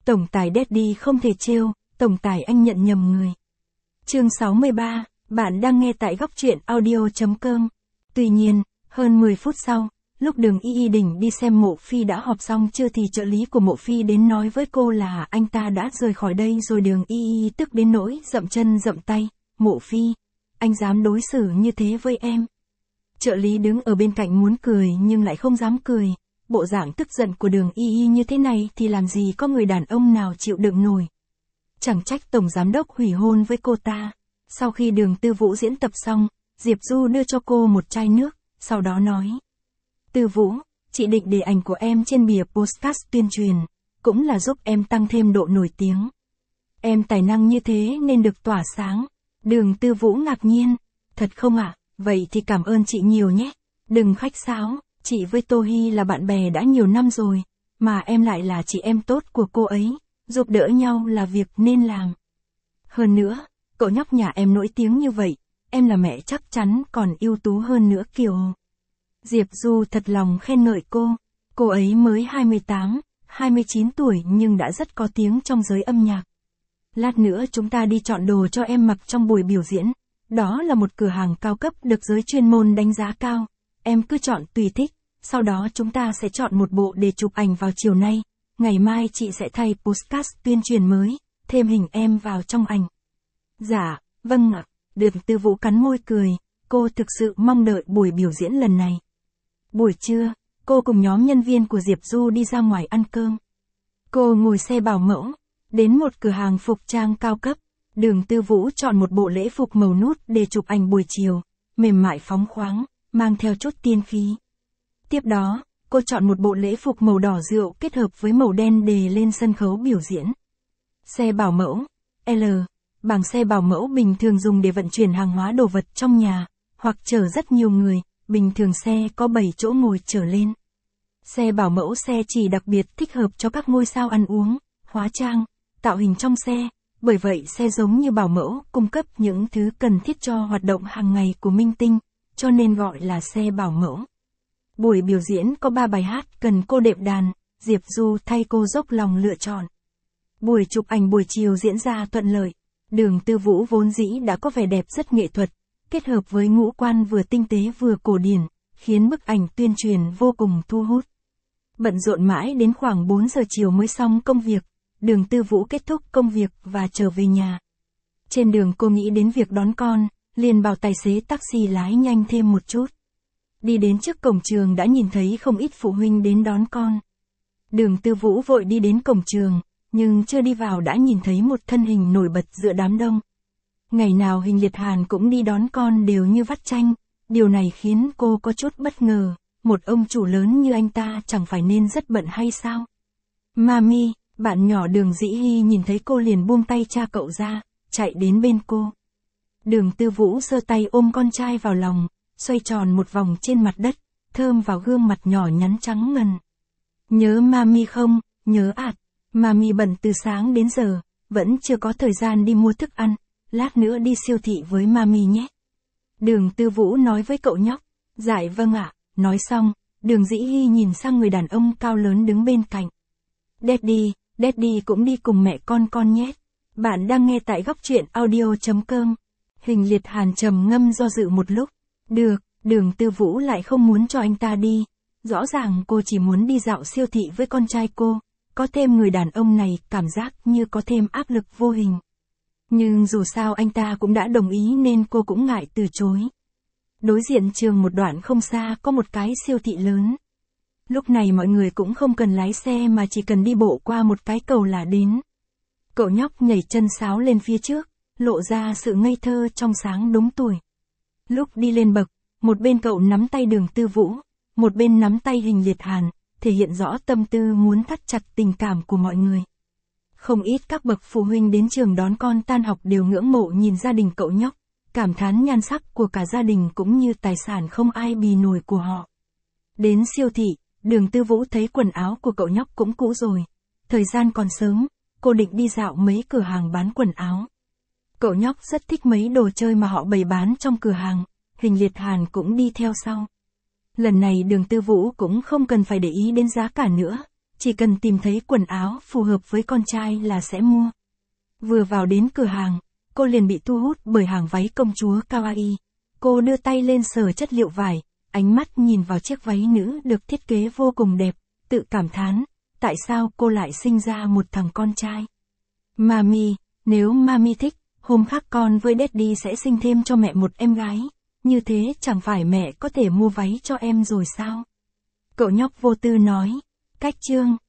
Tổng tài Daddy không thể trêu, tổng tài anh nhận nhầm người. Chương 63, bạn đang nghe tại góc truyện audio.com. Tuy nhiên, hơn 10 phút sau, lúc Đường Y Đình đi xem Mộ Phi đã họp xong chưa thì trợ lý của Mộ Phi đến nói với cô là anh ta đã rời khỏi đây rồi. Đường Y tức đến nỗi dậm chân dậm tay. Mộ Phi, anh dám đối xử như thế với em. Trợ lý đứng ở bên cạnh muốn cười nhưng lại không dám cười. Bộ dạng tức giận của Đường Y như thế này thì làm gì có người đàn ông nào chịu đựng nổi. Chẳng trách tổng giám đốc hủy hôn với cô ta. Sau khi Đường Tư Vũ diễn tập xong, Diệp Du đưa cho cô một chai nước, sau đó nói. Tư Vũ, chị định để ảnh của em trên bìa postcard tuyên truyền, cũng là giúp em tăng thêm độ nổi tiếng. Em tài năng như thế nên được tỏa sáng. Đường Tư Vũ ngạc nhiên. Thật không ạ? Vậy thì cảm ơn chị nhiều nhé. Đừng khách sáo, chị với Tô Hy là bạn bè đã nhiều năm rồi, mà em lại là chị em tốt của cô ấy, giúp đỡ nhau là việc nên làm. Hơn nữa, cậu nhóc nhà em nổi tiếng như vậy, em là mẹ chắc chắn còn ưu tú hơn nữa Kiều. Diệp Du thật lòng khen ngợi cô ấy mới 28, 29 tuổi nhưng đã rất có tiếng trong giới âm nhạc. Lát nữa chúng ta đi chọn đồ cho em mặc trong buổi biểu diễn, đó là một cửa hàng cao cấp được giới chuyên môn đánh giá cao, em cứ chọn tùy thích, sau đó chúng ta sẽ chọn một bộ để chụp ảnh vào chiều nay, ngày mai chị sẽ thay postcard tuyên truyền mới, thêm hình em vào trong ảnh. Dạ, vâng ạ. Đường Tư Vũ cắn môi cười, cô thực sự mong đợi buổi biểu diễn lần này. Buổi trưa, cô cùng nhóm nhân viên của Diệp Du đi ra ngoài ăn cơm. Cô ngồi xe bảo mẫu, đến một cửa hàng phục trang cao cấp. Đường Tư Vũ chọn một bộ lễ phục màu nút để chụp ảnh buổi chiều, mềm mại phóng khoáng, mang theo chút tiên khí. Tiếp đó, cô chọn một bộ lễ phục màu đỏ rượu kết hợp với màu đen để lên sân khấu biểu diễn. Xe bảo mẫu L. Bảng xe bảo mẫu bình thường dùng để vận chuyển hàng hóa đồ vật trong nhà, hoặc chở rất nhiều người, bình thường xe có 7 chỗ ngồi trở lên. Xe bảo mẫu xe chỉ đặc biệt thích hợp cho các ngôi sao ăn uống, hóa trang, tạo hình trong xe, bởi vậy xe giống như bảo mẫu cung cấp những thứ cần thiết cho hoạt động hàng ngày của minh tinh, cho nên gọi là xe bảo mẫu. Buổi biểu diễn có 3 bài hát cần cô đệm đàn, Diệp Du thay cô dốc lòng lựa chọn. Buổi chụp ảnh buổi chiều diễn ra thuận lợi. Đường Tư Vũ vốn dĩ đã có vẻ đẹp rất nghệ thuật, kết hợp với ngũ quan vừa tinh tế vừa cổ điển, khiến bức ảnh tuyên truyền vô cùng thu hút. Bận rộn mãi đến khoảng 4 giờ chiều mới xong công việc, Đường Tư Vũ kết thúc công việc và trở về nhà. Trên đường cô nghĩ đến việc đón con, liền bảo tài xế taxi lái nhanh thêm một chút. Đi đến trước cổng trường đã nhìn thấy không ít phụ huynh đến đón con. Đường Tư Vũ vội đi đến cổng trường, nhưng chưa đi vào đã nhìn thấy một thân hình nổi bật giữa đám đông. Ngày nào Hình Liệt Hàn cũng đi đón con đều như vắt chanh, điều này khiến cô có chút bất ngờ, một ông chủ lớn như anh ta chẳng phải nên rất bận hay sao? Mami, bạn nhỏ Đường Dĩ Hy nhìn thấy cô liền buông tay cha cậu ra, chạy đến bên cô. Đường Tư Vũ giơ tay ôm con trai vào lòng, xoay tròn một vòng trên mặt đất, thơm vào gương mặt nhỏ nhắn trắng ngần. Nhớ Mami không? Nhớ ạt. Mami bận từ sáng đến giờ, vẫn chưa có thời gian đi mua thức ăn, lát nữa đi siêu thị với Mami nhé. Đường Tư Vũ nói với cậu nhóc. Dạ vâng ạ. Nói xong, Đường Dĩ Hy nhìn sang người đàn ông cao lớn đứng bên cạnh. Daddy cũng đi cùng mẹ con nhé. Bạn đang nghe tại góc truyện audio.com. Hình Liệt Hàn trầm ngâm do dự một lúc. Được, Đường Tư Vũ lại không muốn cho anh ta đi. Rõ ràng cô chỉ muốn đi dạo siêu thị với con trai cô. Có thêm người đàn ông này cảm giác như có thêm áp lực vô hình. Nhưng dù sao anh ta cũng đã đồng ý nên cô cũng ngại từ chối. Đối diện trường một đoạn không xa có một cái siêu thị lớn. Lúc này mọi người cũng không cần lái xe mà chỉ cần đi bộ qua một cái cầu là đến. Cậu nhóc nhảy chân sáo lên phía trước, lộ ra sự ngây thơ trong sáng đúng tuổi. Lúc đi lên bậc, một bên cậu nắm tay Đường Tư Vũ, một bên nắm tay Hình Liệt Hàn, thể hiện rõ tâm tư muốn thắt chặt tình cảm của mọi người. Không ít các bậc phụ huynh đến trường đón con tan học đều ngưỡng mộ nhìn gia đình cậu nhóc, cảm thán nhan sắc của cả gia đình cũng như tài sản không ai bì nổi của họ. Đến siêu thị, Đường Tư Vũ thấy quần áo của cậu nhóc cũng cũ rồi. Thời gian còn sớm, cô định đi dạo mấy cửa hàng bán quần áo. Cậu nhóc rất thích mấy đồ chơi mà họ bày bán trong cửa hàng, Hình Liệt Hàn cũng đi theo sau. Lần này Đường Tư Vũ cũng không cần phải để ý đến giá cả nữa, chỉ cần tìm thấy quần áo phù hợp với con trai là sẽ mua. Vừa vào đến cửa hàng, cô liền bị thu hút bởi hàng váy công chúa kawaii. Cô đưa tay lên sờ chất liệu vải, ánh mắt nhìn vào chiếc váy nữ được thiết kế vô cùng đẹp, tự cảm thán, tại sao cô lại sinh ra một thằng con trai. Mami, nếu Mami thích, hôm khác con với Daddy sẽ sinh thêm cho mẹ một em gái, như thế chẳng phải mẹ có thể mua váy cho em rồi sao? Cậu nhóc vô tư nói. Cách chương